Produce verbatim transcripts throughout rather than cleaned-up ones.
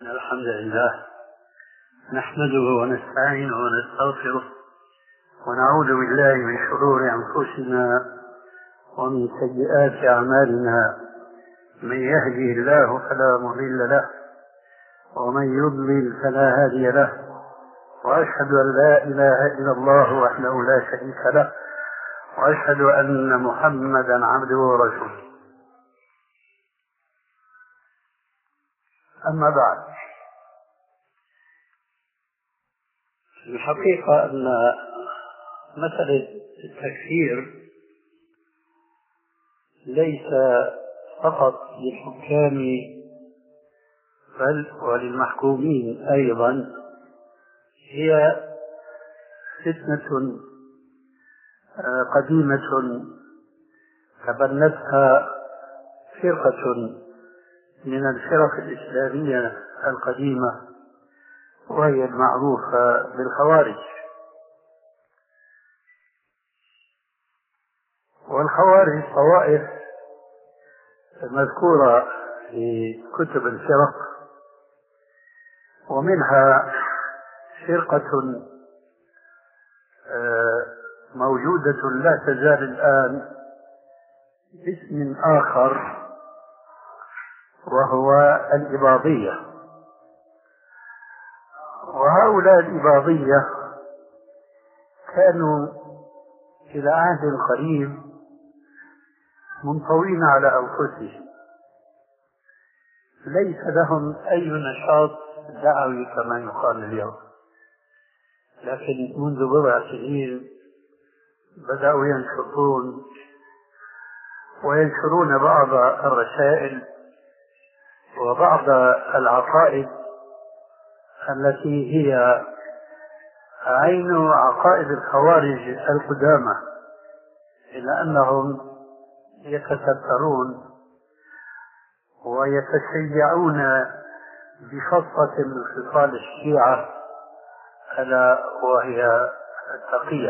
الحمد لله نحمده ونستعينه ونستغفره ونعوذ بالله من شرور أنفسنا ومن سيئات أعمالنا. من يهده الله فلا مضل له ومن يضلل فلا هادي له، وأشهد أن لا إله إلا الله وحده لا شريك له، وأشهد أن محمدا عبده ورسوله. أما بعد، الحقيقة أن مسألة التكفير ليس فقط للحكام بل وللمحكومين أيضا، هي فتنة قديمة تبنتها فرقة من الفرق الإسلامية القديمة، وهي المعروفة بالخوارج. والخوارج طوائف مذكورة في كتب الفرق، ومنها فرقة موجودة لا تزال الآن باسم آخر، وهو الإباضية. وهؤلاء الإباضية كانوا إلى عهد قريب منطوين على أنفسهم، ليس لهم أي نشاط دعوي كما يقال اليوم، لكن منذ بضع سنين بدأوا ينشطون وينشرون بعض الرسائل وبعض العقائد التي هي عين عقائد الخوارج القدامى، إلى أنهم يتسترون ويتشيعون بخاصة من خصال الشيعة، ألا وهي التقية.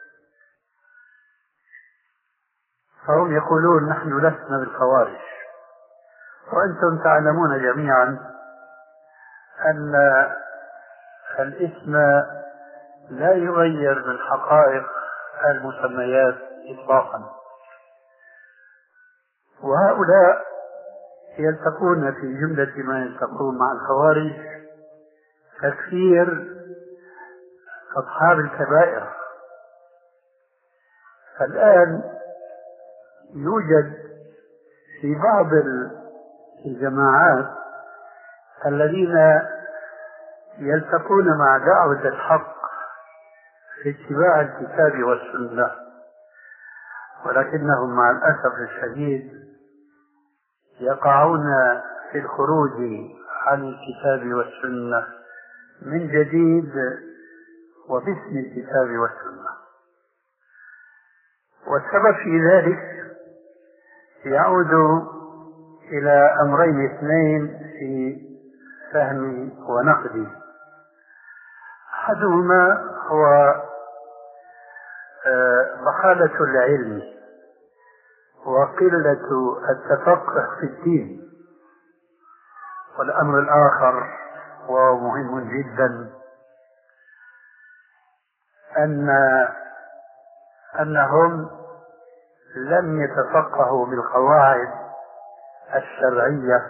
فهم يقولون نحن لسنا بالخوارج، وأنتم تعلمون جميعا أن الاسم لا يغير من حقائق المسميات إطلاقا. وهؤلاء يلتقون في جملة ما يلتقون مع الخوارج تكفير أصحاب الكبائر. الآن يوجد في بعض الجماعات الذين يلتقون مع دعوة الحق في اتباع الكتاب والسنة، ولكنهم مع الأسف الشديد يقعون في الخروج عن الكتاب والسنة من جديد وباسم الكتاب والسنة. والسبب في ذلك يعود إلى أمرين اثنين في فهمي ونقدي. أحدهما هو ضحالة العلم وقلة التفقه في الدين، والأمر الآخر وهو مهم جدا أن أنهم لم يتفقهوا بالقواعد الشرعية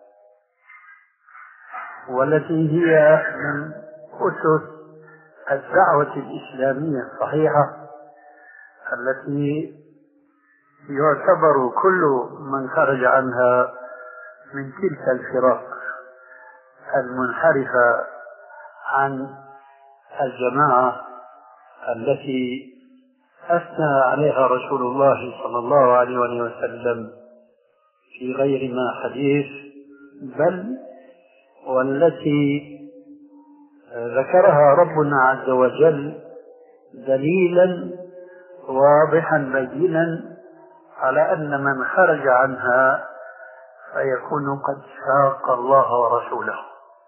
والتي هي من أسس الدعوة الإسلامية الصحيحة، التي يعتبر كل من خرج عنها من تلك الفرق المنحرفة عن الجماعة التي أثنى عليها رسول الله صلى الله عليه وسلم في غير ما حديث، بل والتي ذكرها ربنا عز وجل دليلا واضحا بينا على أن من خرج عنها فيكون قد شاق الله ورسوله.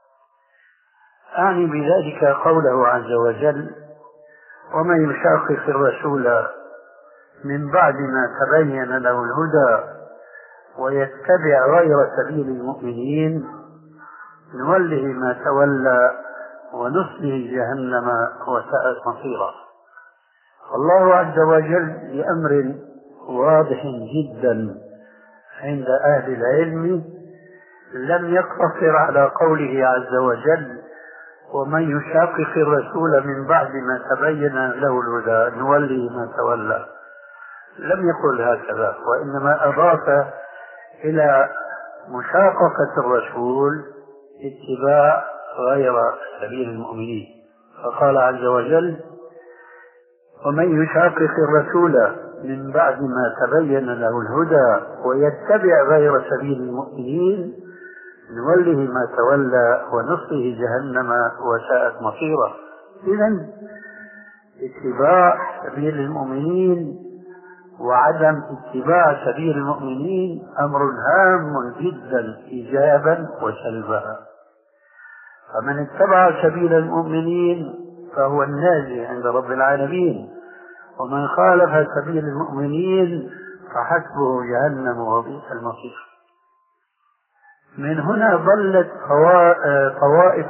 أعني بذلك قوله عز وجل: ومن يشاقق الرسول من بعد ما تبين له الهدى ويتبع غير سبيل المؤمنين نوله ما تولى ونصله جهنم وساءت مصيرا. الله عز وجل بأمر واضح جدا عند أهل العلم لم يقتصر على قوله عز وجل: ومن يشاقق الرسول من بعد ما تبين له الهدى نوله ما تولى. لم يقل هكذا، وإنما أضاف إلى مشاققة الرسول اتباع غير سبيل المؤمنين، فقال عز وجل: ومن يشاقق الرسول من بعد ما تبين له الهدى ويتبع غير سبيل المؤمنين نوله ما تولى ونصله جهنم وساءت مصيرا. إذن اتباع سبيل المؤمنين وعدم اتباع سبيل المؤمنين أمر هام جدا إيجابا وسلبا. فمن اتبع سبيل المؤمنين فهو الناجي عند رب العالمين، ومن خالف سبيل المؤمنين فحسبه جهنم وبئس المصير. من هنا ضلت طوائف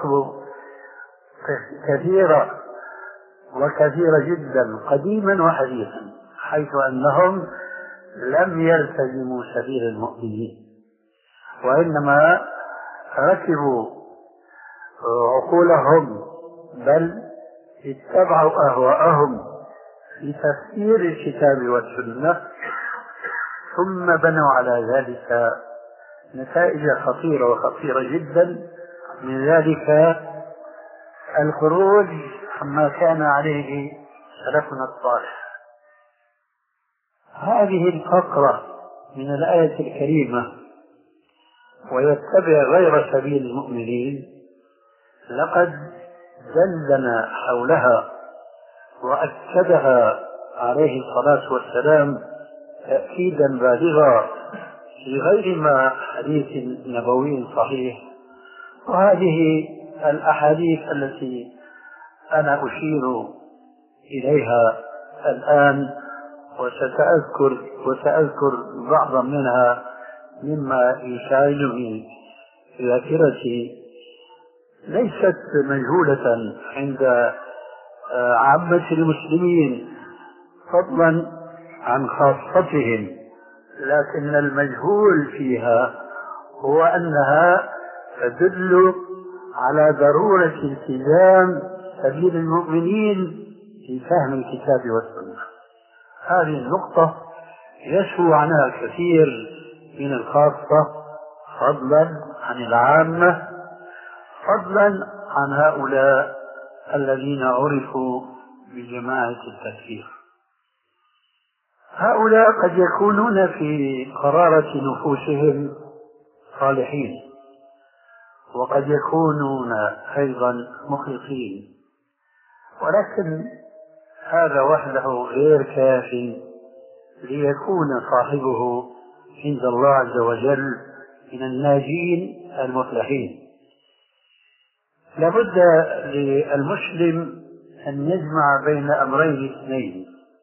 كثيرة وكثيرة جدا قديما وحديثا، حيث أنهم لم يلتزموا سبيل المؤمنين، وإنما ركبوا عقولهم بل اتبعوا أهواءهم في تفسير الكتاب والسنة، ثم بنوا على ذلك نتائج خطيرة وخطيرة جدا. من ذلك الخروج عما كان عليه سلفنا الصالح. هذه الفقرة من الآية الكريمة ويتبع غير سبيل المؤمنين لقد دندن حولها وأكدها عليه الصلاة والسلام تأكيدا بالغا في غير ما حديث نبوي صحيح. وهذه الأحاديث التي أنا أشير إليها الآن وسأذكر وسأذكر بعضا منها مما يشاغلني في ذاكرتي ليست مجهولة عند عامة المسلمين فضلا عن خاصتهم، لكن المجهول فيها هو أنها تدل على ضرورة التزام سبيل المؤمنين في فهم الكتاب والسنة. هذه النقطة يشهو عنها كثير من الخاصة فضلا عن العامة، فضلا عن هؤلاء الذين عرفوا بجماعة التكفير. هؤلاء قد يكونون في قرارة نفوسهم صالحين، وقد يكونون أيضا مخلصين، ولكن هذا وحده غير كاف ليكون صاحبه عند الله عز وجل من الناجين المفلحين. لابد للمسلم أن يجمع بين أمرين اثنين: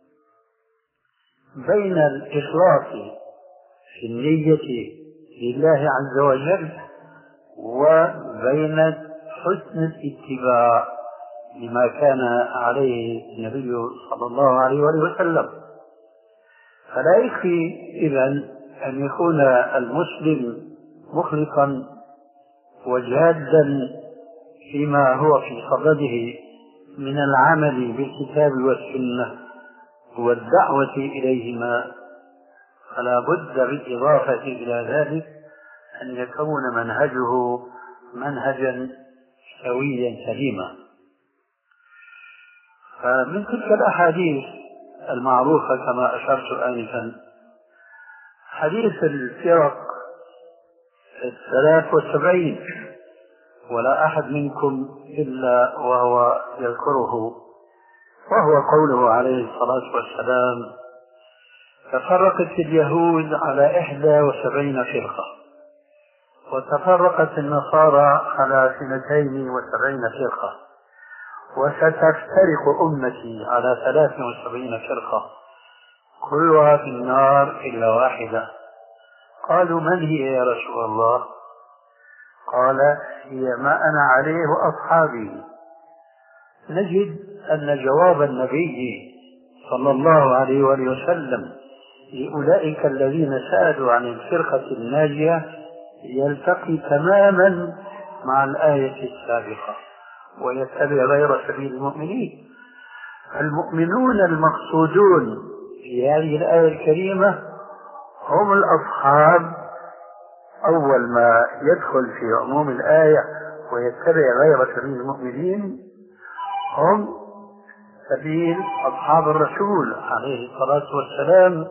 بين الإخلاص في النية لله عز وجل، وبين حسن الاتباع لما كان عليه النبي صلى الله عليه وسلم. فلا يكفي إذن أن يكون المسلم مخلصا وجادا فيما هو في صدده من العمل بالكتاب والسنة والدعوة إليهما، فلا بد بالإضافة إلى ذلك أن يكون منهجه منهجا سويا سليما. فمن تلك الأحاديث المعروفة كما أشرت آنفا حديث الفرق الثلاث والسبعين: ولا أحد منكم إلا وهو يذكره، وهو قوله عليه الصلاة والسلام: تفرقت اليهود على إحدى وسبعين فرقة، وتفرقت النصارى على اثنتين وسبعين فرقة، وستفترق أمتي على ثلاث وسبعين فرقة كلها في النار إلا واحدة. قالوا: من هي يا رسول الله؟ قال هي ما أنا عليه وأصحابي. نجد أن جواب النبي صلى الله عليه وآله وسلم لأولئك الذين سألوا عن الفرقة الناجية يلتقي تماما مع الآية السابقة، ويتبع غير سبيل المؤمنين. المؤمنون المقصودون في هذه الآية الكريمة هم الأصحاب. أول ما يدخل في عموم الآية ويتبع غير سبيل المؤمنين هم سبيل أصحاب الرسول عليه الصلاة والسلام.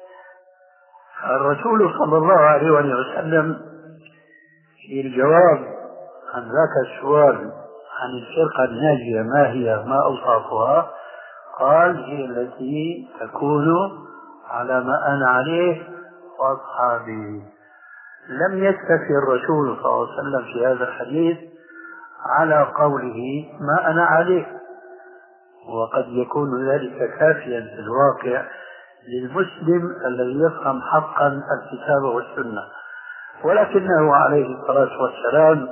الرسول صلى الله عليه وسلم في الجواب عن ذاك السؤال عن الفرقة الناجية ما هي ما أوصافها، قال هي التي تكون على ما أنا عليه وأصحابي. لم يكتفي الرسول صلى الله عليه وسلم في هذا الحديث على قوله ما أنا عليه، وقد يكون ذلك كافيا في الواقع للمسلم الذي يفهم حقا الكتاب والسنة، ولكنه عليه الصلاة والسلام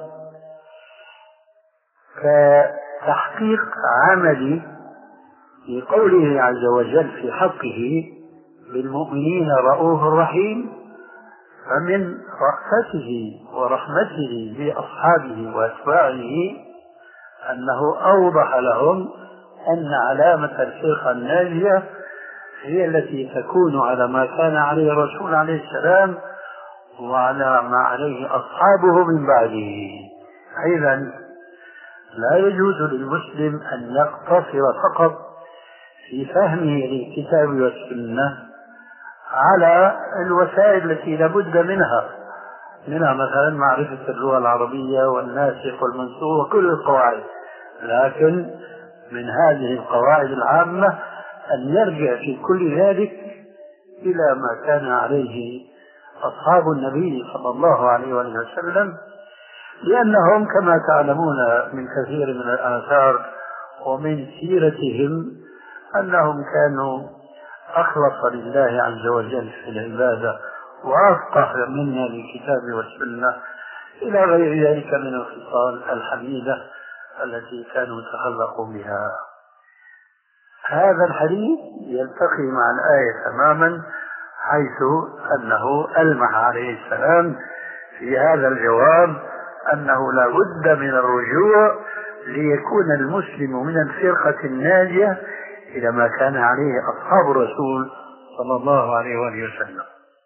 كتحقيق عملي لقوله عز وجل في حقه بالمؤمنين رؤوف رحيم، فمن رأفته ورحمته بأصحابه وأتباعه أنه أوضح لهم أن علامة الفرقة الناجية هي التي تكون على ما كان عليه الرسول عليه السلام وعلى ما عليه أصحابه من بعده. أيضا لا يجوز للمسلم أن يقتصر فقط في فهمه للكتاب والسنة على الوسائل التي لابد منها منها مثلا معرفة اللغة العربية والناسخ والمنسوخ وكل القواعد، لكن من هذه القواعد العامة أن يرجع في كل ذلك إلى ما كان عليه أصحاب النبي صلى الله عليه وسلم، لأنهم كما تعلمون من كثير من الآثار ومن سيرتهم أنهم كانوا أخلص لله عز وجل في العبادة وأفقه منا للكتاب والسنة إلى غير ذلك من الخصال الحميدة التي كانوا تخلقوا بها. هذا الحديث يلتقي مع الآية تماما، حيث أنه ألمح عليه السلام في هذا الجواب أنه لا بد من الرجوع ليكون المسلم من الفرقة الناجية إلى ما كان عليه أصحاب الرسول صلى الله عليه وآله وسلم.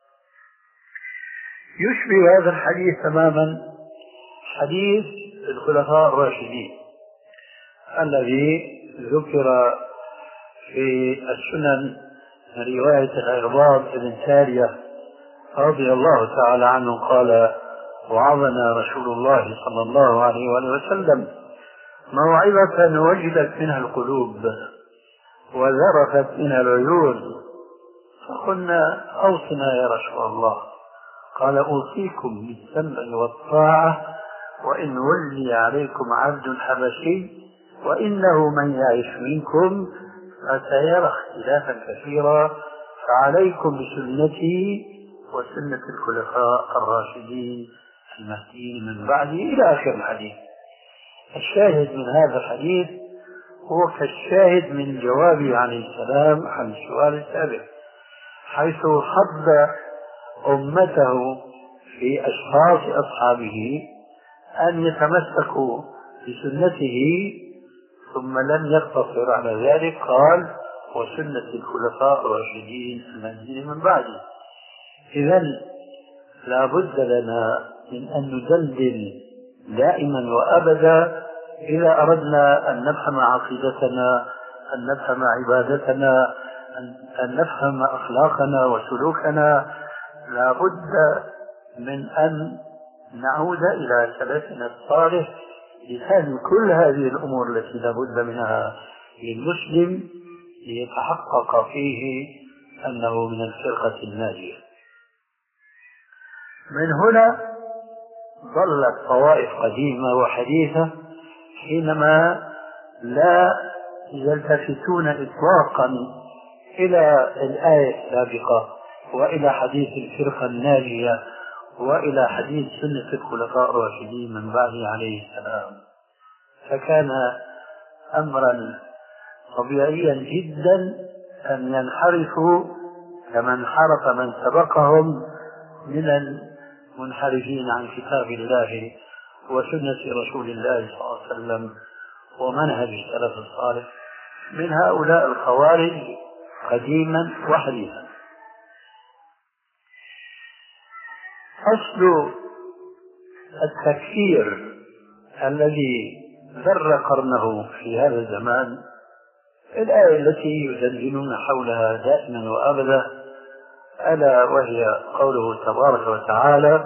يشبه هذا الحديث تماما حديث الخلفاء الراشدين الذي ذكر في السنن من رواية العرباض بن سارية رضي الله تعالى عنه قال: وعظنا رسول الله صلى الله عليه وآله وسلم موعظة وجلت منها القلوب وذرفت منها العيون، فقلنا: أوصنا يا رسول الله. قال: أوصيكم بالسمع والطاعة وإن ولي عليكم عبد حبشي وإنه من يعش منكم فسيرى اختلافا كثيرا فعليكم بسنتي وسنة الخلفاء الراشدين المهديين من بعدي إلى آخر الحديث. الشاهد من هذا الحديث هو كالشاهد من جوابه عليه السلام عن السؤال السابق، حيث حض أمته في أشخاص أصحابه أن يتمسكوا بسنته، ثم لم يقتصر على ذلك، قال: وسنة الخلفاء الراشدين المهديين من بعده. إذن لا بد لنا من أن ندلل دائما وأبدا إذا أردنا أن نفهم عقيدتنا، أن نفهم عبادتنا، أن نفهم أخلاقنا وسلوكنا، لا بد من أن نعود إلى سلفنا الصالح لفهم كل هذه الأمور التي لا بد منها للمسلم ليتحقق فيه أنه من الفرقة الناجية. من هنا ظلت طوائف قديمة وحديثة حينما لا يلتفتون إطلاقا إلى الآية السابقة وإلى حديث الفرقة الناجية وإلى حديث سنة الخلفاء الراشدين من بعده عليه السلام، فكان أمرا طبيعيا جدا أن ينحرفوا كما انحرف من سبقهم من المنحرفين عن كتاب الله وسنة رسول الله صلى الله عليه وسلم ومنهج السلف الصالح من هؤلاء الخوارج قديما وحديثا. أصل التكفير الذي ذر قرنه في هذا الزمان الآية التي يدندنون حولها دائما وأبدا، ألا وهي قوله تبارك وتعالى: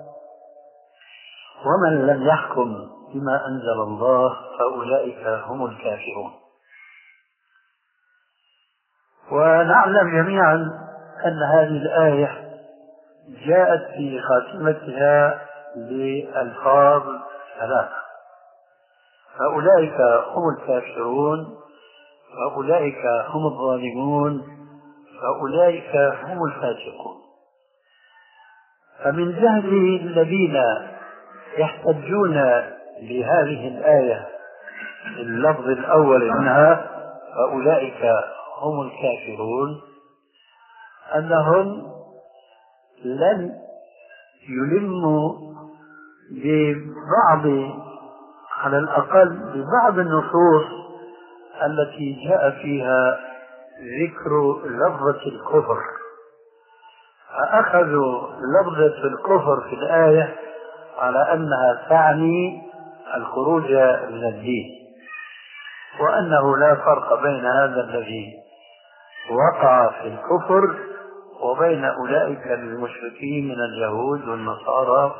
ومن لم يحكم بما أنزل الله فأولئك هم الكافرون. ونعلم جميعا أن هذه الآية جاءت في خاتمتها بألفاظ ثلاثة: فأولئك هم الكافرون، فأولئك هم الظالمون، فأولئك هم الفاسقون. فمن جهل الذين يحتجون بهذه الآية اللفظ الأول منها فأولئك هم الكافرون أنهم لن يلموا ببعض، على الأقل ببعض النصوص التي جاء فيها ذكر لفظة الكفر، فأخذوا لفظة الكفر في الآية على أنها تعني الخروج من الدين، وأنه لا فرق بين هذا الذي وقع في الكفر وبين أولئك المشركين من اليهود والنصارى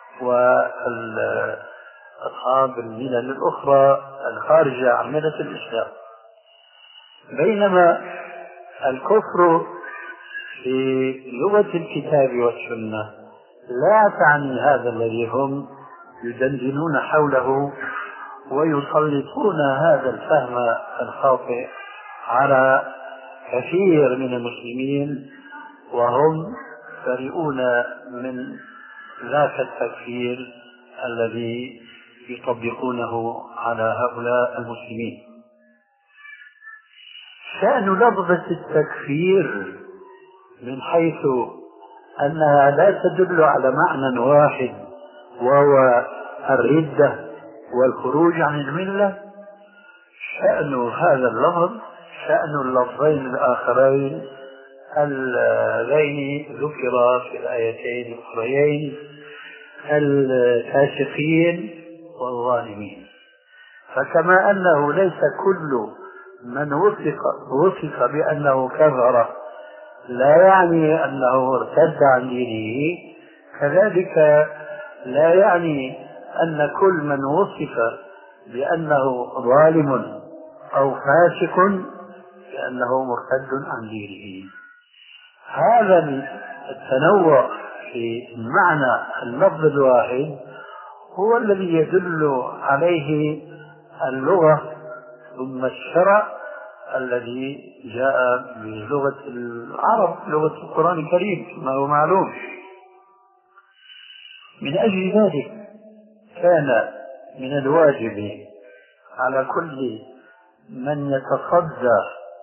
وأصحاب الملل الأخرى الخارجة عن ملة الإسلام. بينما الكفر في لغة الكتاب والسنة لا تعني هذا الذي هم يدندنون حوله ويسلطون هذا الفهم الخاطئ على كثير من المسلمين، وهم بريئون من ذاك التكفير الذي يطبقونه على هؤلاء المسلمين. شأن لفظة التكفير من حيث أنها لا تدل على معنى واحد وهو الردة والخروج عن الملة، شأن هذا اللفظ شأن اللفظين الآخرين اللذين ذكرا في الآيتين الأخريين: الفاسقين والظالمين. فكما أنه ليس كل من وصف, وصف بأنه كفر لا يعني أنه ارتد عن دينه، كذلك لا يعني أن كل من وصف بأنه ظالم أو فاسق بأنه مرتد عن دينه. هذا التنوع في معنى اللفظ الواحد هو الذي يدل عليه اللغة ثم الشرع الذي جاء بلغة العرب، لغة القرآن الكريم كما هو معلوم. من أجل ذلك كان من الواجب على كل من يتصدى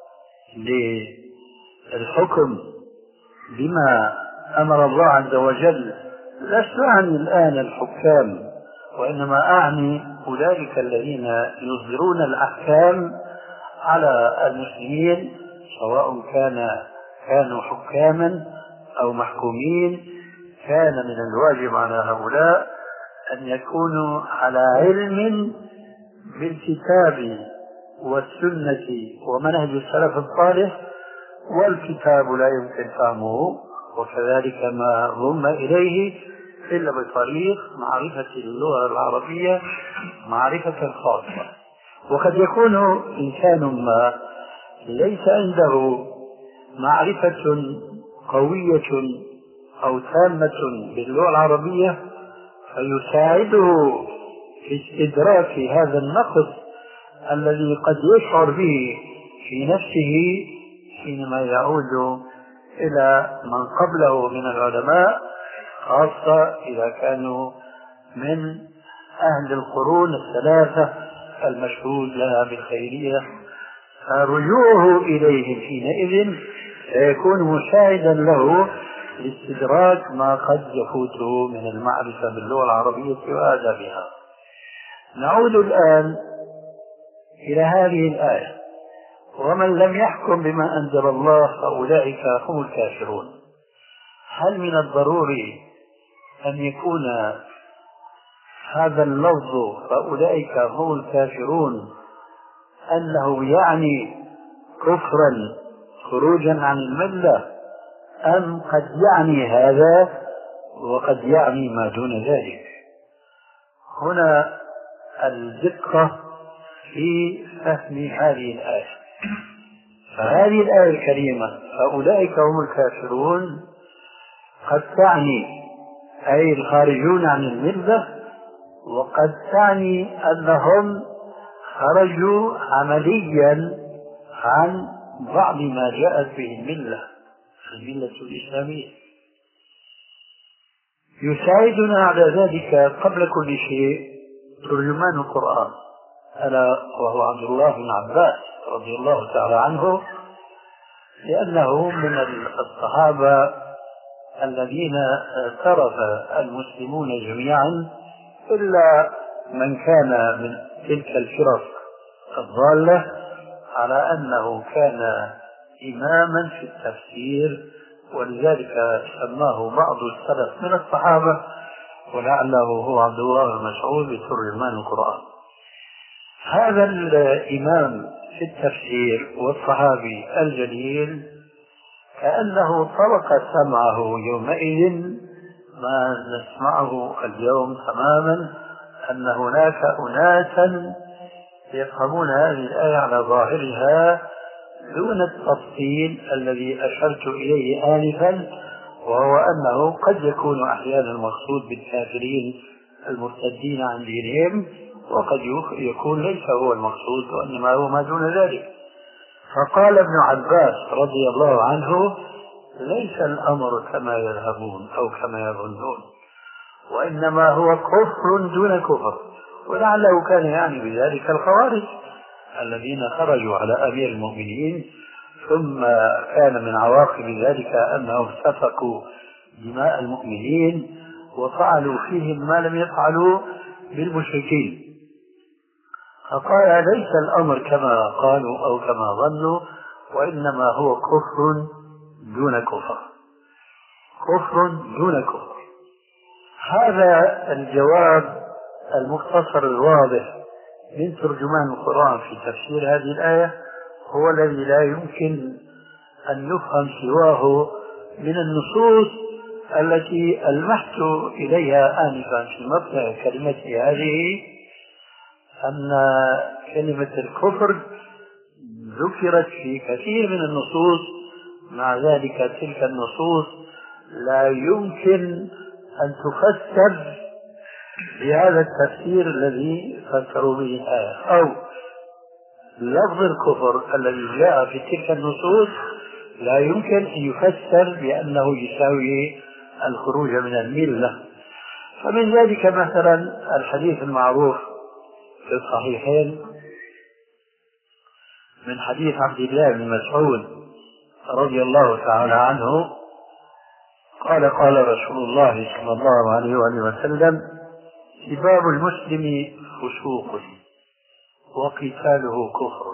للحكم بما أمر الله عز وجل، لست أعني الآن الحكام، وإنما أعني أولئك الذين يصدرون الأحكام على المسلمين، سواء كان كانوا حكاما أو محكومين. كان من الواجب على هؤلاء أن يكونوا على علم بالكتاب والسنة ومنهج السلف الصالح، والكتاب لا يمكن فهمه وكذلك ما هم إليه إلا بطريق معرفة اللغة العربية معرفة خاصة. وقد يكون إنسان ما ليس عنده معرفة قوية أو تامة باللغة العربية فيساعده في استدراك هذا النقص الذي قد يشعر به في نفسه حينما يعود إلى من قبله من العلماء خاصة إذا كانوا من أهل القرون الثلاثة المشهود لها بالخيرية، فرجوعه إليهم حينئذ سيكون مساعدا له لاستدراك ما قد يفوته من المعرفة باللغة العربية وآدابها. نعود الآن إلى هذه الآية: ومن لم يحكم بما أنزل الله فأولئك هم الكافرون. هل من الضروري أن يكون هذا اللفظ فأولئك هم الكافرون أنه يعني كفرا خروجا عن الملة، أم قد يعني هذا وقد يعني ما دون ذلك؟ هنا الدقة في فهم هذه الآية. فهذه الآية الكريمة فأولئك هم الكافرون قد تعني أي الخارجون عن الملة، وقد تعني أنهم خرجوا عمليا عن بعض ما جاءت به الملة، الملة الإسلامية. يساعدنا على ذلك قبل كل شيء ترجمان القرآن، ألا وهو عبد الله بن عباس رضي الله تعالى عنه، لأنه من الصحابة الذين اعترف المسلمون جميعا إلا من كان من تلك الفرق الضالة على أنه كان إماما في التفسير، ولذلك سماه بعض السلف من الصحابة ولعله هو عبد الله بن مسعود بترجمان القرآن. هذا الإمام في التفسير والصحابي الجليل كأنه طرق سمعه يومئذ ما نسمعه اليوم تماما، أن هناك أناسا يفهمون هذه الآية على ظاهرها دون التفصيل الذي أشرت إليه آنفا، وهو أنه قد يكون أحيانا المقصود بالكافرين المرتدين عن دينهم، وقد يكون ليس هو المقصود وإنما هو ما دون ذلك. فقال ابن عباس رضي الله عنه: ليس الأمر كما يذهبون أو كما يظنون، وإنما هو كفر دون كفر. ولعله كان يعني بذلك الخوارج الذين خرجوا على أمير المؤمنين، ثم كان من عواقب ذلك أنهم سفكوا دماء المؤمنين وفعلوا فيهم ما لم يفعلوا بالمشركين. فقال: ليس الأمر كما قالوا أو كما ظنوا، وإنما هو كفر دون كفر، كفر دون كفر. هذا الجواب المختصر الواضح من ترجمان القرآن في تفسير هذه الآية هو الذي لا يمكن أن يفهم سواه من النصوص التي ألمحت إليها آنفا في مبدأ كلمتي هذه، أن كلمة الكفر ذكرت في كثير من النصوص، مع ذلك تلك النصوص لا يمكن أن تفسر بهذا التفسير الذي فسروا به الآية، أو لفظ الكفر الذي جاء في تلك النصوص لا يمكن أن يفسر بأنه يساوي الخروج من الملة. فمن ذلك مثلا الحديث المعروف في الصحيحين من حديث عبد الله بن مسعود رضي الله تعالى عنه قال: قال رسول الله صلى الله عليه وآله وسلم: سباب المسلم فسوق وقتاله كفر.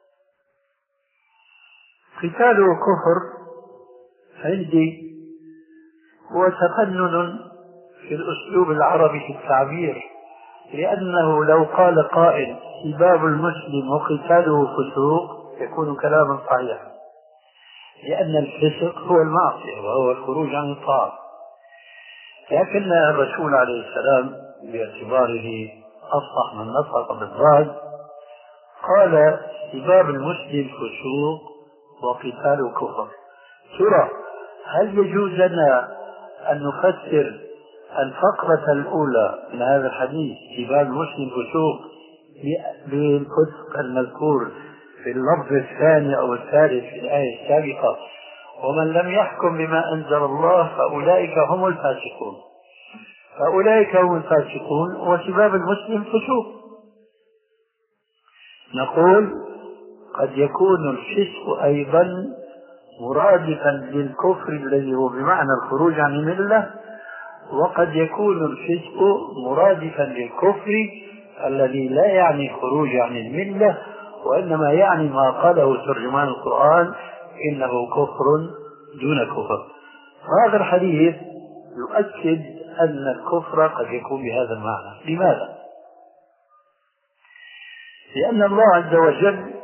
قتاله كفر عندي هو تفنن في الأسلوب العربي في التعبير، لأنه لو قال قائل سباب المسلم وقتاله فسوق يكون كلاما صحيحا، لأن الفسق هو المعصية وهو الخروج عن الطاعة. لكن الرسول عليه السلام باعتباره أصح من نطق بالضاد قال: سباب المسلم فسوق وقتاله كفر. ترى هل يجوز لنا أن نفسر الفقرة الأولى من هذا الحديث سباب المسلم فسوق بالفسق المذكور في اللفظ الثاني أو الثالث في الآية السابقة، ومن لم يحكم بما أنزل الله فأولئك هم الفاسقون. فأولئك هم الفاسقون، وسباب المسلم فسوق. نقول قد يكون الفسق أيضا مرادفا للكفر الذي هو بمعنى الخروج عن الملة، وقد يكون الفسق مرادفا للكفر الذي لا يعني الخروج عن الملة، وإنما يعني ما قاله ترجمان القرآن إنه كفر دون كفر. هذا الحديث يؤكد أن الكفر قد يكون بهذا المعنى. لماذا؟ لأن الله عز وجل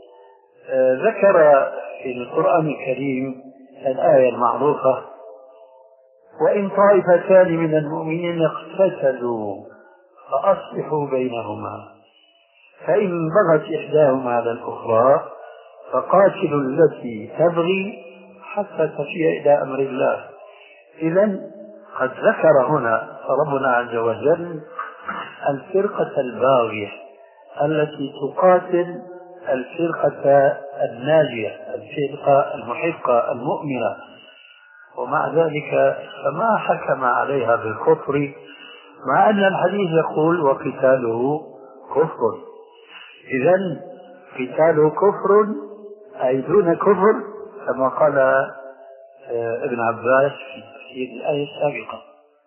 ذكر في القرآن الكريم الآية المعروفة: وإن طائفتان من المؤمنين اقتتلوا فأصلحوا بينهما فإن بغت إحداهما على الأخرى فقاتلوا التي تبغي حتى تفيء إلى أمر الله. إذن قد ذكر هنا ربنا عز وجل الفرقة الباغية التي تقاتل الفرقة الناجية، الفرقة المحقة المؤمنة، ومع ذلك فما حكم عليها بالكفر، مع أن الحديث يقول وقتاله كفر. إذن قتاله كفر أي دون كفر، كما قال ابن عباس في تفسير الآية السابقة.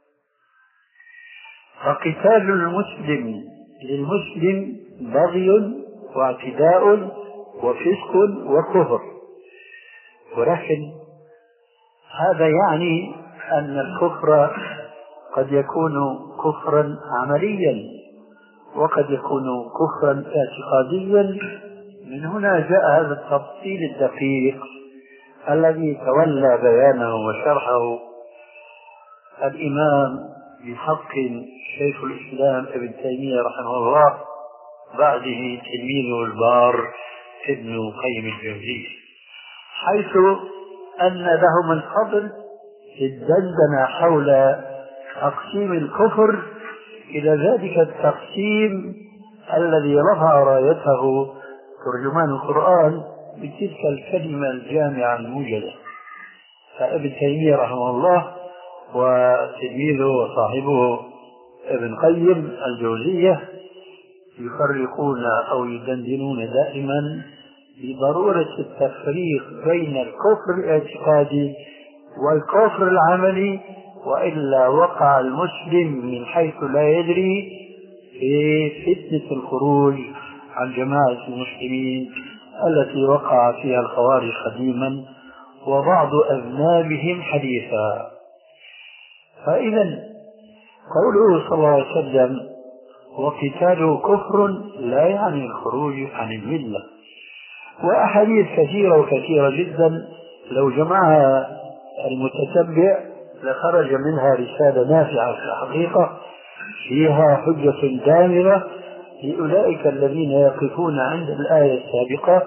فقتال المسلم للمسلم بغي واعتداء وفسق وكفر، ولكن هذا يعني أن الكفر قد يكون كفرا عمليا وقد يكون كفرا اعتقاديا. من هنا جاء هذا التفصيل الدقيق الذي تولى بيانه وشرحه الإمام بحق شيخ الإسلام ابن تيمية رحمه الله، بعده تلميذه البار ابن قيم الجوزية، حيث أن له من فضل في الدندنة حول تقسيم الكفر إلى ذلك التقسيم الذي رفع رايته ترجمان القرآن بتلك الكلمة الجامعة الموجدة. فابن تيمية رحمه الله وتلميذه وصاحبه ابن قيم الجوزية يفرقون أو يدندنون دائما بضرورة التفريق بين الكفر الاعتقادي والكفر العملي، وإلا وقع المسلم من حيث لا يدري في فتنة الخروج عن جماعة المسلمين التي وقع فيها الخوارج قديما وبعض أذنابهم حديثا. فإذا قوله صلى الله عليه وسلم وقتاله كفر لا يعني الخروج عن الملة، وأحاديث كثيرة وكثيرة جدا لو جمعها المتتبع لخرج منها رسالة نافعة في الحقيقة فيها حجة دامرة لأولئك الذين يقفون عند الآية السابقة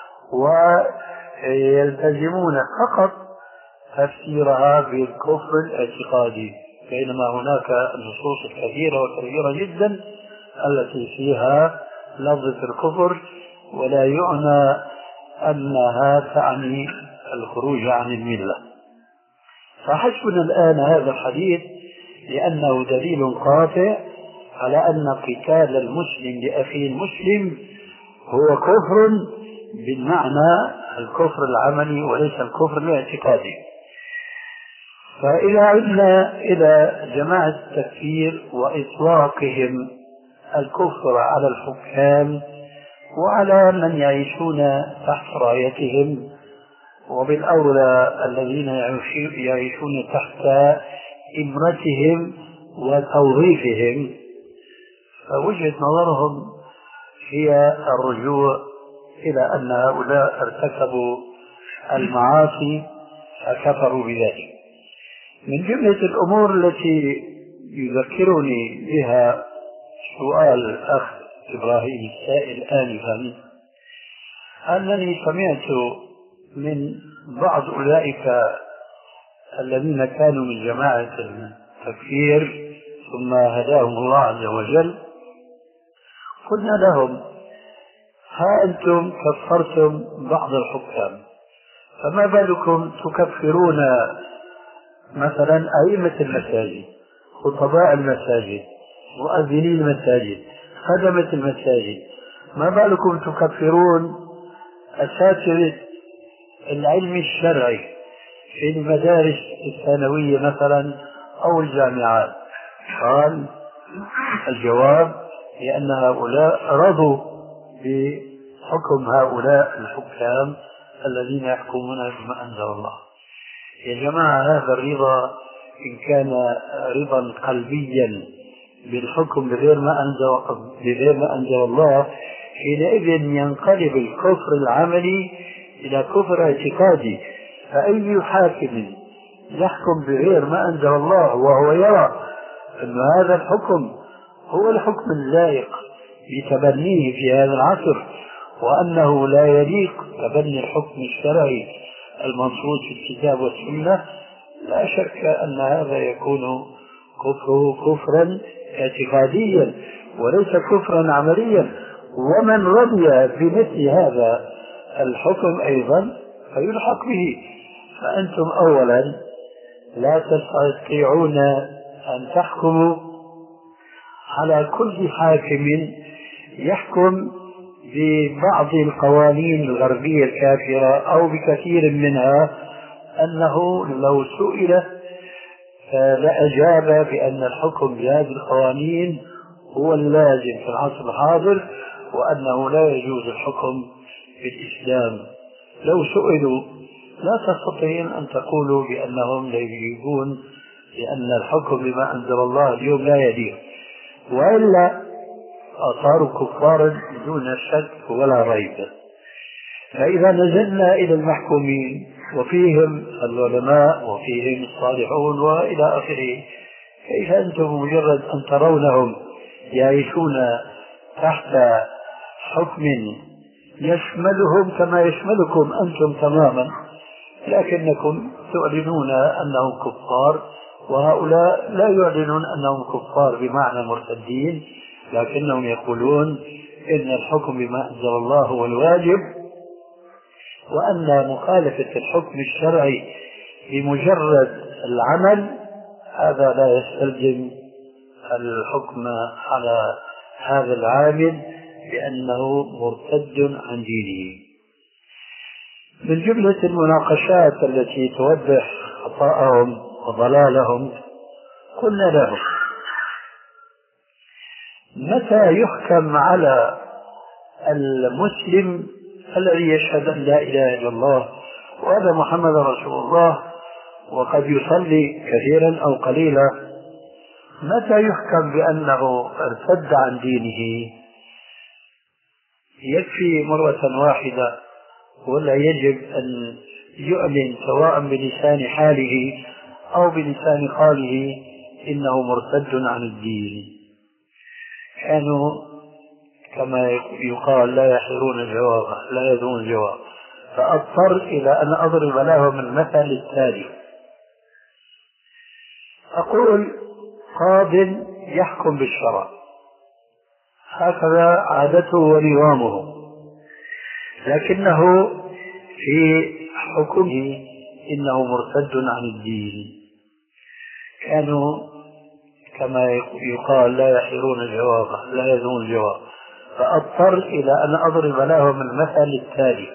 ويلتزمون فقط تفسيرها بالكفر الاعتقادي، بينما هناك النصوص الكثيرة والكثيرة جدا التي فيها لفظة الكفر ولا يعنى أنها تعني الخروج عن الملة. فحسبنا الآن هذا الحديث لأنه دليل قاطع على أن قتال المسلم لأخيه المسلم هو كفر بالمعنى الكفر العملي وليس الكفر الاعتقادي. فإذا عدنا إلى جماعة التكفير وإطلاقهم الكفر على الحكام وعلى من يعيشون تحت رايتهم، وبالأولى الذين يعيشون تحت إمرتهم وتوظيفهم، فوجهة نظرهم هي الرجوع إلى أن هؤلاء ارتكبوا المعاصي فكفروا بذلك. من جملة الأمور التي يذكرني بها سؤال الأخ إبراهيم السائل آنفا أنني سمعت من بعض أولئك الذين كانوا من جماعة التكفير ثم هداهم الله عز وجل، قلنا لهم ها أنتم كفرتم بعض الحكام، فما بالكم تكفرون مثلا أئمة المساجد، خطباء المساجد، مؤذني المساجد، خدمة المساجد؟ ما بالكم تكفرون أساتذة العلم الشرعي في المدارس الثانوية مثلا أو الجامعات؟ قال الجواب لأن هؤلاء رضوا بحكم هؤلاء الحكام الذين يحكمون بما أنزل الله. يا جماعة، هذا الرضا إن كان رضا قلبيا بالحكم بغير ما أنزل, بغير ما أنزل الله، حينئذ ينقلب الكفر العملي إلى كفر اعتقادي. فأي حاكم يحكم بغير ما أنزل الله وهو يرى أن هذا الحكم هو الحكم اللائق بتبنيه في هذا العصر، وأنه لا يليق تبني الحكم الشرعي المنصوص في الكتاب والسنة، لا شك أن هذا يكون كفره كفرا اعتقاديا وليس كفرا عمليا. ومن رضي بمثل هذا الحكم أيضا فيلحق به. فأنتم أولا لا تستطيعون أن تحكموا على كل حاكم يحكم ببعض القوانين الغربية الكافرة أو بكثير منها أنه لو سئل لأجاب بأن الحكم بهذه القوانين هو اللازم في العصر الحاضر، وأنه لا يجوز الحكم بالإسلام. لو سئلوا لا تستطيعون أن تقولوا بأنهم لا يجيبون لأن الحكم بما أنزل الله اليوم لا يليق، وإلا صاروا كفارا دون شك ولا ريب. فإذا نزلنا إلى المحكومين وفيهم العلماء وفيهم الصالحون وإلى آخره، كيف أنتم مجرد أن ترونهم يعيشون تحت حكم يشملهم كما يشملكم أنتم تماما، لكنكم تعلنون أنهم كفار، وهؤلاء لا يعلنون أنهم كفار بمعنى مرتدين، لكنهم يقولون إن الحكم بما أنزل الله هو الواجب، وأن مخالفة الحكم الشرعي بمجرد العمل هذا لا يستلزم الحكم على هذا العامل بأنه مرتد عن دينه. من جملة المناقشات التي توضح خطأهم وضلالهم قلنا لهم: متى يحكم على المسلم الذي يشهد أن لا إله إلا الله وأن محمد رسول الله وقد يصلي كثيرا أو قليلا، متى يحكم بأنه ارتد عن دينه؟ يكفي مرة واحدة ولا يجب أن يعلن سواء بلسان حاله أو بلسان قاله إنه مرتد عن الدين؟ كانوا كما يقال لا يحرون الجواب لا يذون الجواب، فأضطر إلى أن أضرب لهم المثل التالي. أقول: قاض يحكم بالشرع، هكذا عادته ونظامه، لكنه في حكمه إنه مرتد عن الدين. كانوا كما يقال لا يحرون الجواب لا يذون الجواب، فأضطر إلى أن أضرب لهم المثل التالي.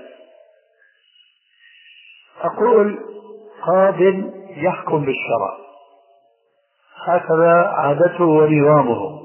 أقول: قاض يحكم بالشرع، هكذا عادته ونظامه،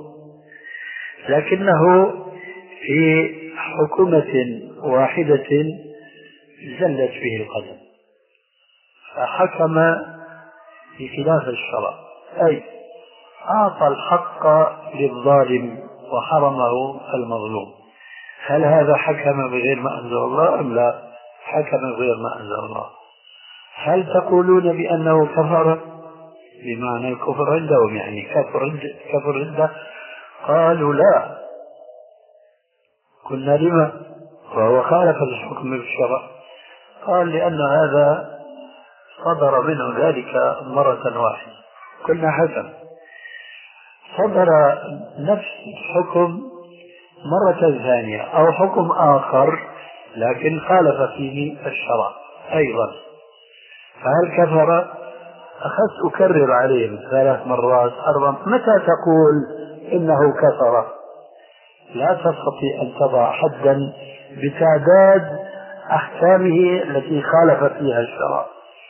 لكنه في حكومة واحدة زلت به القدم فحكم بخلاف الشرع، أي أعطى الحق للظالم وحرمه المظلوم. هل هذا حكم بغير ما أنزل الله أم لا؟ حكم بغير ما أنزل الله. هل تقولون بأنه كفر بمعنى الكفر عندهم، يعني كفر كفر عنده؟ قالوا: لا. قلنا: لما؟ وهو خالف الحكم بالشرع. قال: لأن هذا صدر منه ذلك مرة واحدة. قلنا: حسن، صدر نفس الحكم مرة ثانية أو حكم آخر لكن خالف فيه الشرع، أيضا، فهل كفر؟ أخذت أكرر عليه ثلاث مرات أربع. متى تقول إنه كفر؟ لا تستطيع أن تضع حدا بتعداد أحكامه التي خالف فيها الشرع،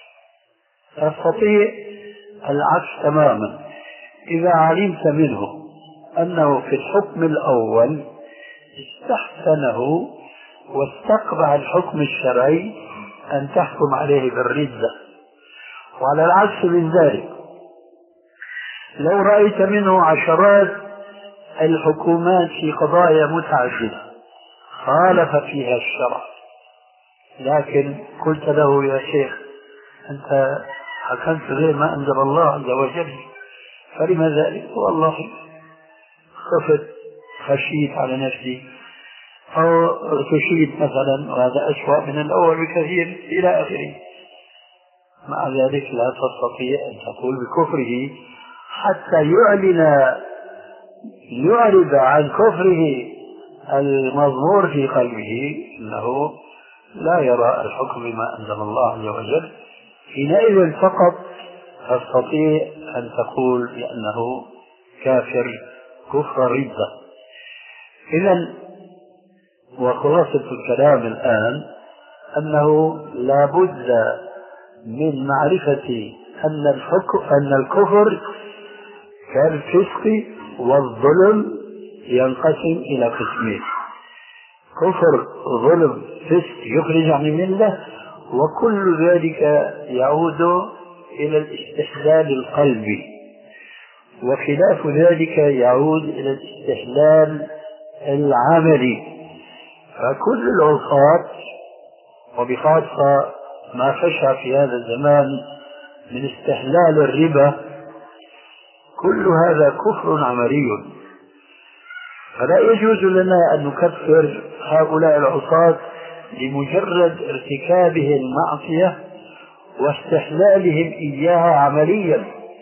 تستطيع العكس تماما. إذا علمت منه أنه في الحكم الأول استحسنه واستقبح الحكم الشرعي أن تحكم عليه بالردة. وعلى العكس من ذلك، لو رأيت منه عشرات الحكومات في قضايا متعددة خالف فيها الشرع، لكن قلت له يا شيخ أنت حكمت غير ما أنزل الله عز وجل، فلما ذلك؟ والله خفت، خشيت على نفسي، أو ارتشيت مثلا، وهذا أسوأ من الأول بكثير إلى آخره. مع ذلك لا تستطيع أن تقول بكفره حتى يعلن يعرض عن كفره المظهور في قلبه أنه لا يرى الحكم بما أنزل الله عز وجل. حينئذ فقط تستطيع أن تقول بأنه كافر كفر ردة. إذن وخلاصة الكلام الآن أنه لا بد من معرفة أن الحكم أن الكفر كالفسق والظلم ينقسم إلى قسمين: كفر ظلم فسق يخرج عن الملة، وكل ذلك يعود إلى الاستحلال القلبي، وخلاف ذلك يعود إلى الاستحلال العملي. فكل العصاة، وبخاصة ما فشى في هذا الزمان من استحلال الربا، كل هذا كفر عملي. فلا يجوز لنا أن نكفر هؤلاء العصاة لمجرد ارتكابهم المعصية واستحلالهم إياها عمليا،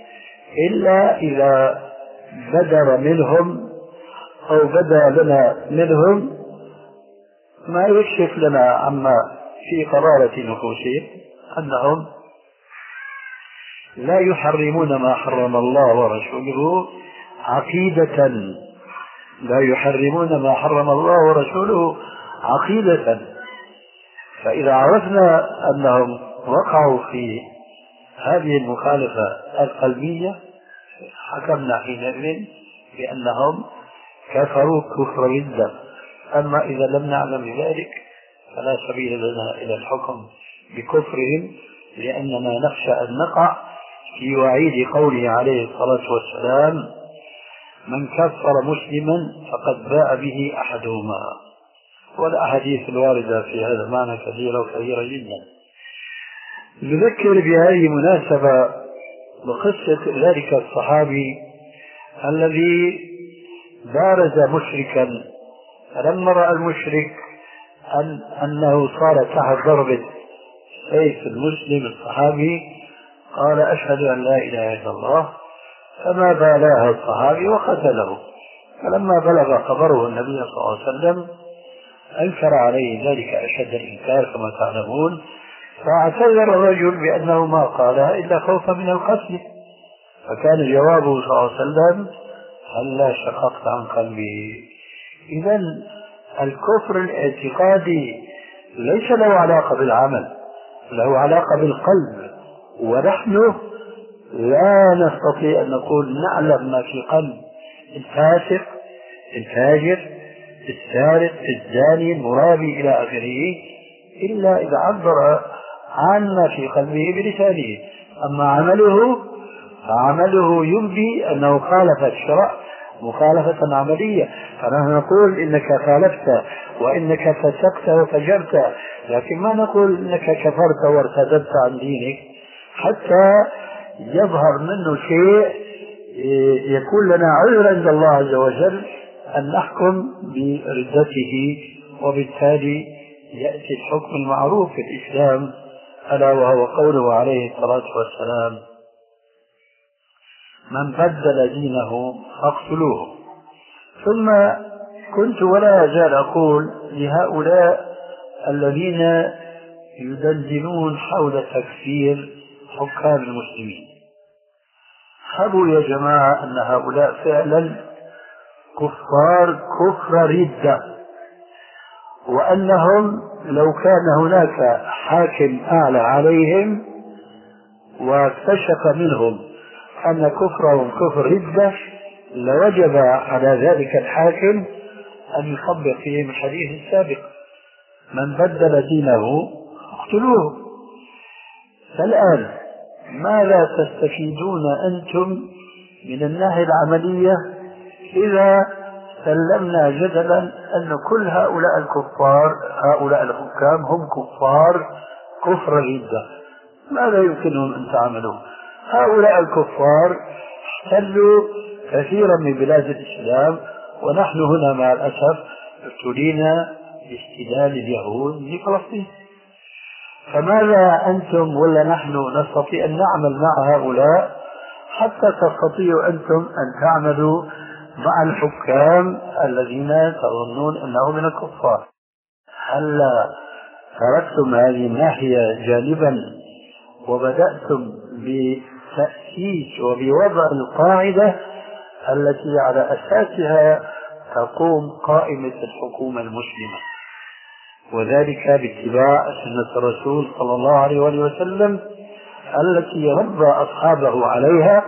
إلا إذا بدر منهم أو بدا لنا منهم ما يكشف لنا عما في قرارة نفوسهم أنهم لا يحرمون ما حرم الله ورسوله عقيدة، لا يحرمون ما حرم الله ورسوله عقيدة. فإذا عرفنا أنهم وقعوا في هذه المخالفة القلبية حكمنا حينئذ بأنهم كفروا كفر ردة. أما إذا لم نعلم ذلك فلا سبيل لنا إلى الحكم بكفرهم، لأننا نخشى أن نقع في وعيد قوله عليه الصلاة والسلام: من كفر مسلما فقد باء به أحدهما. والأحاديث الواردة في هذا المعنى كثيرة وكثيرة جدا. نذكر بهذه المناسبة بقصة ذلك الصحابي الذي بارز مشركا، فلما رأى المشرك أن أنه صار تحت ضرب سيف المسلم الصحابي قال: أشهد أن لا إله إلا الله. فما بالاه الصحابي وقتله. فلما بلغ خبره النبي صلى الله عليه وسلم أنكر عليه ذلك أشد الإنكار كما تعلمون، فاعتذر الرجل بأنه ما قالها إلا خوفا من القتل. فكان جوابه صلى الله عليه وسلم: هلا شققت عن قلبي. إذن الكفر الاعتقادي ليس له علاقة بالعمل، له علاقة بالقلب، ونحن لا نستطيع أن نقول نعلم ما في قلب الفاسق الفاجر السارق الزاني المرابي إلى آخره إلا إذا عبر عن ما في قلبه بلسانه. أما عمله فعمله ينبي أنه خالف الشرع مخالفة عملية، فنحن نقول إنك خالفت وإنك فسقت وفجرت، لكن ما نقول إنك كفرت وارتدت عن دينك حتى يظهر منه شيء يكون لنا عذر عند الله عز وجل أن نحكم بردته، وبالتالي يأتي الحكم المعروف في الإسلام ألا وهو قوله عليه الصلاة والسلام: من بدل دينه فاقتلوه. ثم كنت ولا أزال أقول لهؤلاء الذين يدندنون حول تكفير حكام المسلمين. حبوا يا جماعة أن هؤلاء فعلا كفار كفر ردة، وأنهم لو كان هناك حاكم أعلى عليهم واكتشف منهم أن كفرهم كفر ردة لوجب على ذلك الحاكم أن يخبر فيهم الحديث السابق: من بدل دينه اقتلوه. فالآن ماذا تستفيدون أنتم من الناحية العملية إذا سلمنا جدلا أن كل هؤلاء الكفار هؤلاء الحكام هم كفار كفر ردة؟ ماذا يمكنهم أن تعملوا؟ هؤلاء الكفار احتلوا كثيرا من بلاد الإسلام، ونحن هنا مع الأسف ابتلينا باستدلال اليهود لفلسطين. فماذا أنتم ولا نحن نستطيع أن نعمل مع هؤلاء حتى تستطيعوا أنتم أن تعملوا مع الحكام الذين تظنون أنهم من الكفار؟ هل تركتم هذه الناحية جانبا وبدأتم بتأسيس وبوضع القاعدة التي على أساسها تقوم قائمة الحكومة المسلمة، وذلك باتباع سنة الرسول صلى الله عليه وسلم التي ربى أصحابه عليها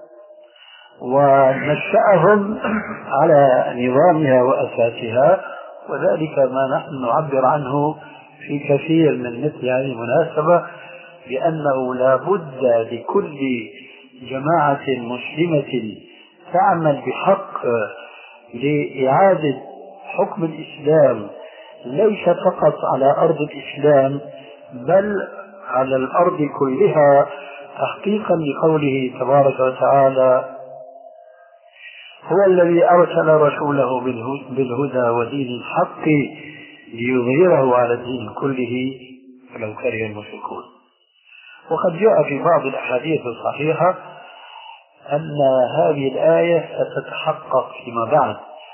ونشأهم على نظامها وأساسها، وذلك ما نحن نعبر عنه في كثير من مثل هذه المناسبة بأنه لا بد لكل جماعة مسلمة تعمل بحق لإعادة حكم الإسلام ليس فقط على أرض الإسلام بل على الأرض كلها، تحقيقا لقوله تبارك وتعالى: هو الذي أرسل رسوله بالهدى ودين الحق ليظهره على الدين كله ولو كره المشركون. وقد جاء في بعض الأحاديث الصحيحة أن هذه الآية ستتحقق فيما بعد،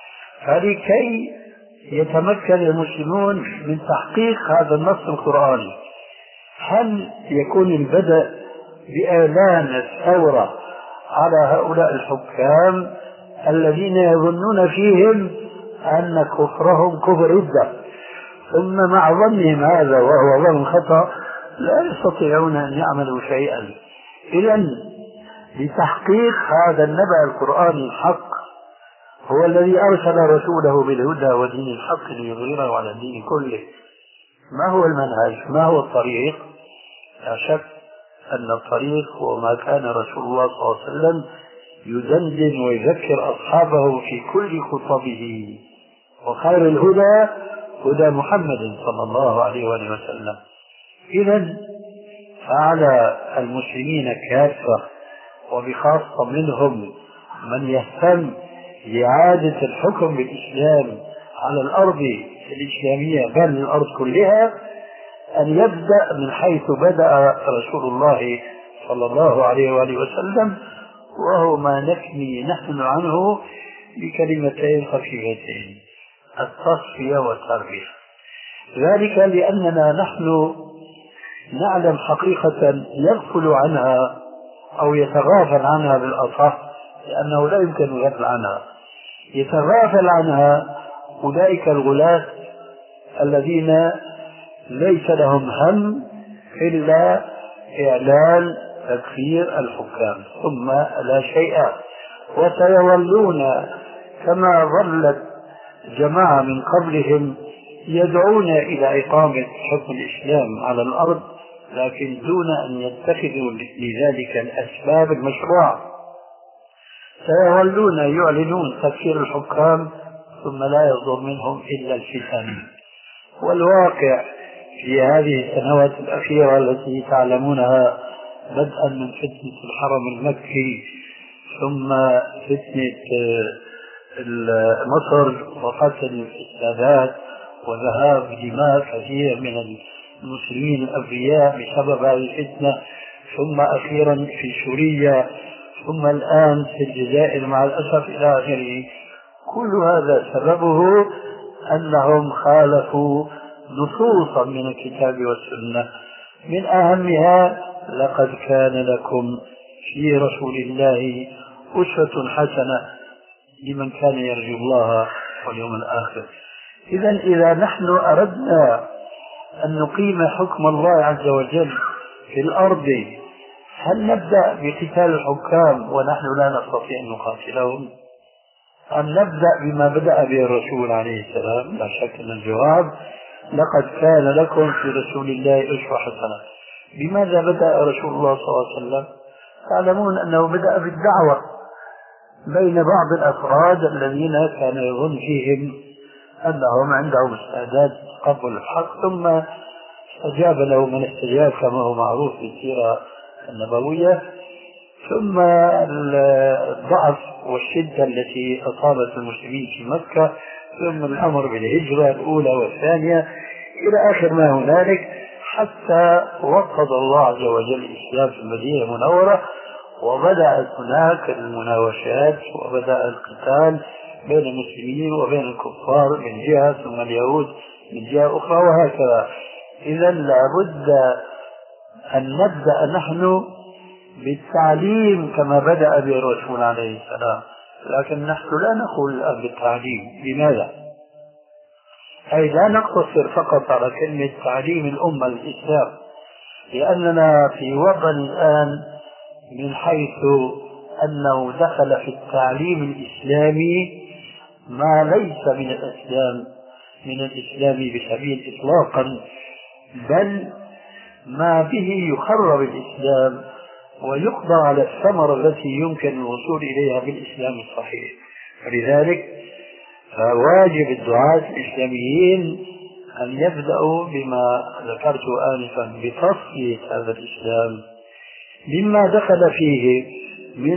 فلكي يتمكن المسلمون من تحقيق هذا النص القرآني هل يكون البدء بإعلان الثورة على هؤلاء الحكام الذين يظنون فيهم أن كفرهم كفر ردة، ثم مع ظنهم هذا وهو ظن خطأ لا يستطيعون أن يعملوا شيئا؟ إذن لتحقيق هذا النبأ القرآني الحق هو الذي أرسل رسوله بالهدى ودين الحق ليظهره على الدين كله. ما هو المنهج؟ ما هو الطريق؟ لا شك أن الطريق هو ما كان رسول الله صلى الله عليه وسلم يدندن ويذكر أصحابه في كل خطبه، وخير الهدى هدى محمد صلى الله عليه وسلم. إذن فعلى المسلمين كافة وبخاصة منهم من يهتم لإعادة الحكم بالإسلام على الأرض الإسلامية بل الأرض كلها أن يبدأ من حيث بدأ رسول الله صلى الله عليه وآله وسلم، وهو ما نكني نحن عنه بكلمتين خفيفتين: التصفية والتربية. ذلك لأننا نحن نعلم حقيقة يغفل عنها أو يتغافل عنها بالأصح، لأنه لا يمكن الغفل عنها. يتغافل عنها أولئك الغلاة الذين ليس لهم هم إلا إعلان تكفير الحكام ثم لا شيء، وسيظلون كما ظلت جماعة من قبلهم يدعون إلى إقامة حكم الإسلام على الأرض لكن دون أن يتخذوا لذلك الأسباب المشروعة. سيظلون يعلنون تكفير الحكام ثم لا يصدر منهم إلا الفتن. والواقع في هذه السنوات الأخيرة التي تعلمونها بدءا من فتنة الحرم المكي ثم فتنة مصر وقتل السادات وذهاب دماء كثير من المسلمين الأبرياء بسبب هذه الفتنة، ثم أخيرا في سوريا، ثم الآن في الجزائر مع الأسف إلى آخره. كل هذا سببه أنهم خالفوا نصوصا من الكتاب والسنة، من أهمها: لقد كان لكم في رسول الله أسوة حسنة لمن كان يرجو الله واليوم الآخر. إذا إذا نحن أردنا أن نقيم حكم الله عز وجل في الأرض، هل نبدأ بقتال الحكام ونحن لا نستطيع أن نقاتلهم، أم نبدأ بما بدأ به الرسول عليه السلام؟ لا شك أن الجواب: لقد كان لكم في رسول الله أسوة حسنة. بماذا بدأ رسول الله صلى الله عليه وسلم؟ تعلمون أنه بدأ بالدعوة بين بعض الأفراد الذين كان يظن فيهم أنهم عندهم استعداد قبل الحق، ثم استجاب له من استجاب كما هو معروف في السيرة النبوية. ثم الضعف والشدة التي أصابت المسلمين في مكة، ثم الأمر بالهجرة الأولى والثانية إلى آخر ما هنالك، حتى وقض الله عز وجل الإسلام في المدينة المنورة، وبدأت هناك المناوشات وبدأ القتال بين المسلمين وبين الكفار من جهة، ثم اليهود من جهة أخرى، وهكذا. إذا لابد أن نبدأ نحن بالتعليم كما بدأ به الرسول عليه السلام، لكن نحن لا نقول الآن بالتعليم. لماذا؟ أي لا نقتصر فقط على كلمة تعليم الأمة الإسلام، لأننا في وضع الآن من حيث أنه دخل في التعليم الإسلامي ما ليس من الإسلام من الإسلام بسبيل إطلاقا، بل ما به يخرب الإسلام ويقضى على الثمرة التي يمكن الوصول إليها بالإسلام الصحيح. ولذلك فواجب الدعاة الإسلاميين أن يبدأوا بما ذكرت آنفا بتصفية هذا الإسلام مما دخل فيه من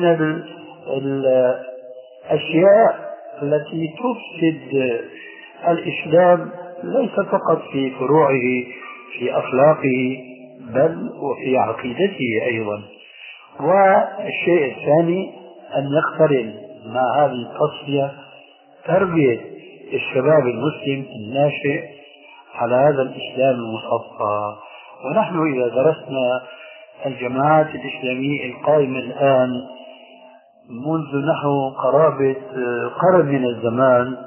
الأشياء التي تفسد الإسلام، ليس فقط في فروعه في أخلاقه بل وفي عقيدته أيضا. والشيء الثاني أن يقترن مع هذه التصفية تربية الشباب المسلم الناشئ على هذا الإسلام المصفى. ونحن إذا درسنا الجماعات الإسلامية القائمة الآن منذ نحو قرابة قرن من الزمان،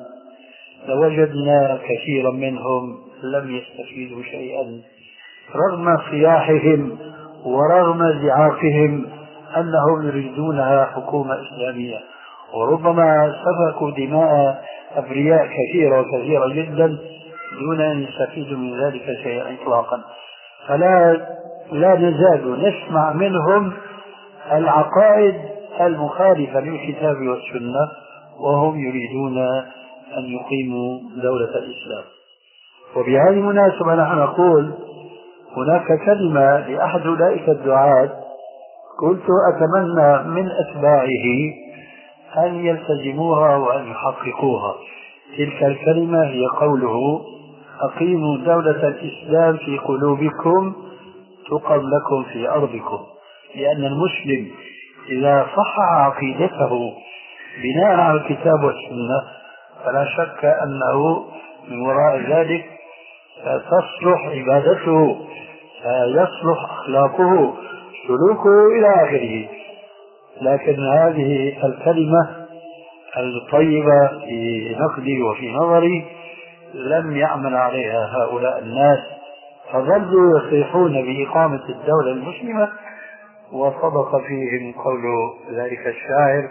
لوجدنا كثيرا منهم لم يستفيدوا شيئا رغم صياحهم ورغم زعافهم أنهم يريدونها حكومة إسلامية، وربما سفكوا دماء أبرياء كثيرة وكثيرة جدا دون أن يستفيدوا من ذلك شيئا إطلاقا. فلا لا نزال نسمع منهم العقائد المخالفة للكتاب والسنة، وهم يريدون أن يقيموا دولة الإسلام. وبهذه المناسبة نحن نقول هناك كلمة لأحد أولئك الدعاة قلت أتمنى من أتباعه أن يلتزموها وأن يحققوها. تلك الكلمة هي قوله: أقيموا دولة الإسلام في قلوبكم تقم لكم في أرضكم. لأن المسلم إذا صح عقيدته بناء على الكتاب والسنة فلا شك أنه من وراء ذلك تصلح عبادته، يصلح أخلاقه، سلوكه إلى آخره. لكن هذه الكلمة الطيبة في نقدي وفي نظري لم يعمل عليها هؤلاء الناس، فظلوا يصيحون بإقامة الدولة المسلمة، وصدق فيهم قول ذلك الشاعر: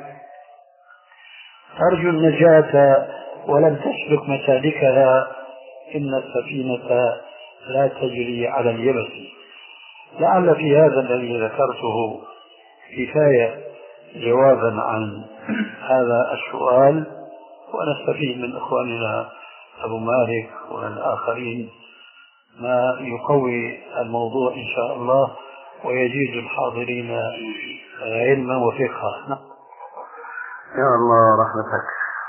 أرجو النجاة ولم تسلك مسالكها، إن السفينة لا تجري على اليبس. لعل في هذا الذي ذكرته كفاية جوابا عن هذا السؤال، ونستفيد من إخواننا أبو مالك والآخرين ما يقوي الموضوع إن شاء الله ويزيد الحاضرين علما وفقها. يا الله رحمتك.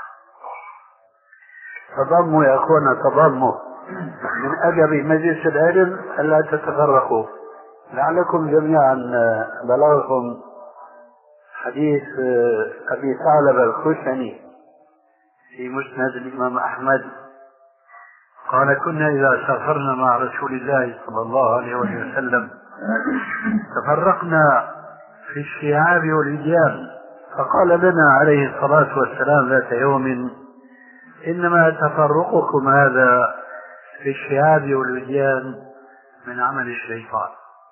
تضموا يا أخوانا، تضموا من أدب مجلس العلم ألا تتفرقوا. لعلكم جميعا بلغكم حديث أبي ثعلبة الخشني في مسند الإمام أحمد، قال كنا إذا سافرنا مع رسول الله صلى الله عليه وسلم تفرقنا في الشعاب والإديان، فقال لنا عليه الصلاة والسلام ذات يوم: إنما تفرقكم هذا في الشعاب والإديان من عمل الشيطان.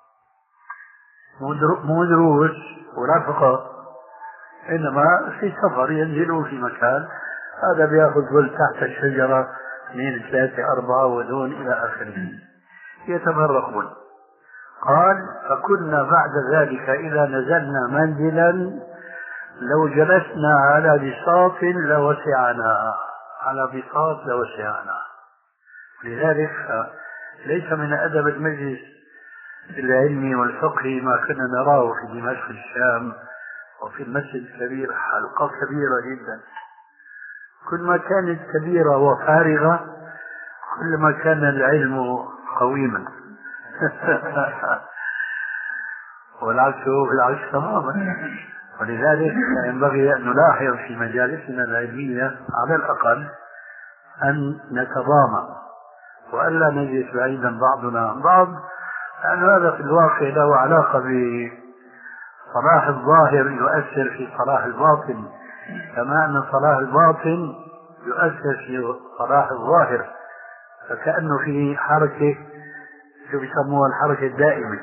مو دروس ولا فقه، إنما في سفر ينزلوا في مكان، هذا بيأخذ ظل تحت الشجرة اثنين ثلاثة أربعة ودون إلى آخره، يتفرقون. قال: فكنا بعد ذلك إذا نزلنا منزلا لو جلسنا على بساط لوسعنا، على بساط لوسعنا. لذلك ليس من أدب المجلس العلمي والفقهي ما كنا نراه في دمشق الشام وفي المسجد الكبير، حلقة كبيرة جدا، كل ما كانت كبيرة وفارغة كل ما كان العلم قويما. والعكس بالعكس تماما. ولذلك ينبغي أن نلاحظ في مجالسنا العلمية على الأقل أن نتضامن وألا نجلس بعيدا بعضنا عن بعض، لأن هذا في الواقع له علاقة بصلاح الظاهر يؤثر في صلاح الباطن، كما أن صلاح الباطن يؤثر في صلاح الظاهر، فكأنه في حركة شو بيسموها الحركة الدائمة.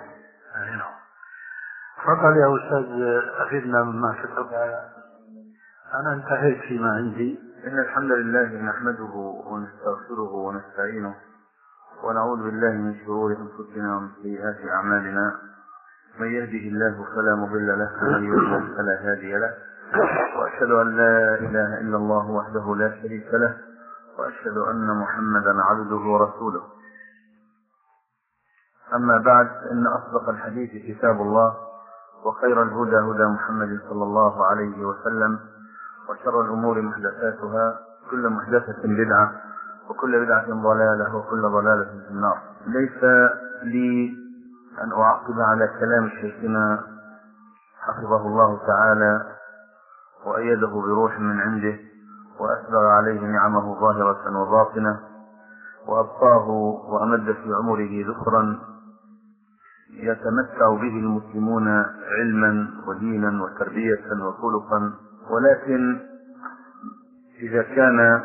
تفضل يا أستاذ أفيدنا مما كتب. أنا انتهيت فيما عندي. إن الحمد لله نحمده ونستغفره ونستعينه ونعوذ بالله من شرور أنفسنا ومن سيئات أعمالنا، من يهده الله فلا مضل له ومن يضلل فلا هادي له، وأشهد أن لا إله إلا الله وحده لا شريك له، وأشهد أن محمدا عبده ورسوله. أما بعد، إن أصدق الحديث كتاب الله، وخير الهدى هدى محمد صلى الله عليه وسلم، وشر الأمور محدثاتها، كل محدثة بدعة، وكل بدعة ضلالة، وكل ضلالة في النار. ليس لي أن أعقب على كلام شيخنا حفظه الله تعالى وأيده بروح من عنده، وأسبغ عليه نعمه ظاهرة وباطنة، وأبقاه وأمد في عمره ذكرا يتمتع به المسلمون علما ودينا وتربية وخلقا. ولكن إذا كان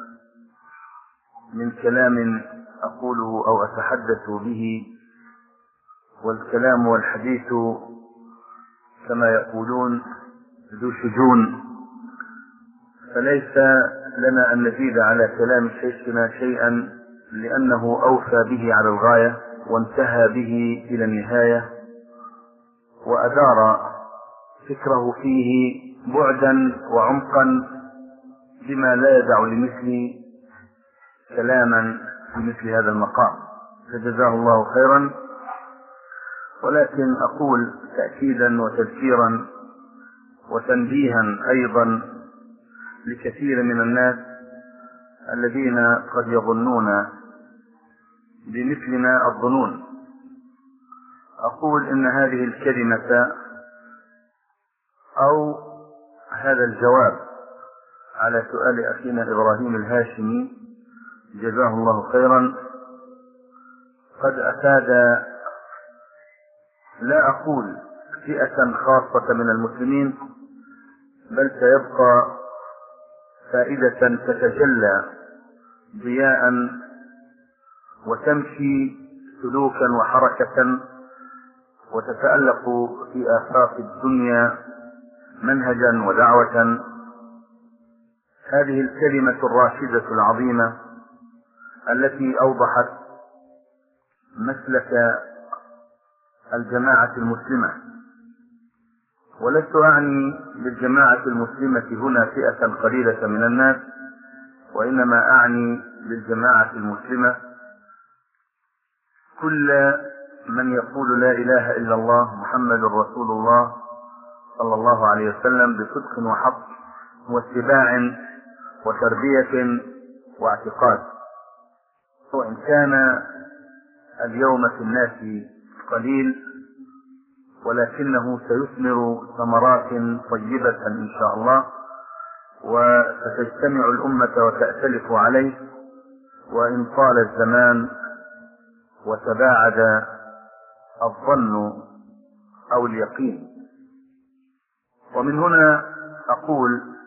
من كلام أقوله أو أتحدث به، والكلام والحديث كما يقولون ذو شجون، فليس لنا أن نزيد على كلام شيخنا شيئا، لأنه أوفى به على الغاية وانتهى به إلى النهاية، وأدار فكره فيه بعدا وعمقا بما لا يدع لمثلي كلاما في مثل هذا المقام، فجزاه الله خيرا. ولكن أقول تأكيدا وتذكيرا وتنبيها أيضا لكثير من الناس الذين قد يظنون بمثلنا الظنون، أقول إن هذه الكلمة أو هذا الجواب على سؤال أخينا إبراهيم الهاشمي جزاه الله خيرا قد أفاد، لا أقول فئة خاصة من المسلمين، بل سيبقى فائدة تتجلى ضياء وتمشي سلوكا وحركة وتتألق في آفاق الدنيا منهجا ودعوة. هذه الكلمة الراشدة العظيمة التي أوضحت مسلك الجماعة المسلمة، ولست أعني بالجماعة المسلمة هنا فئة قليلة من الناس، وإنما أعني بالجماعة المسلمة كل من يقول لا إله إلا الله محمد رسول الله صلى الله عليه وسلم بصدق وحق واتباع وتربية واعتقاد. وإن كان اليوم في الناس قليل، ولكنه سيثمر ثمرات طيبة إن شاء الله، وستجتمع الأمة وتأتلف عليه، وإن طال الزمان وتباعد الظن أو اليقين. ومن هنا أقول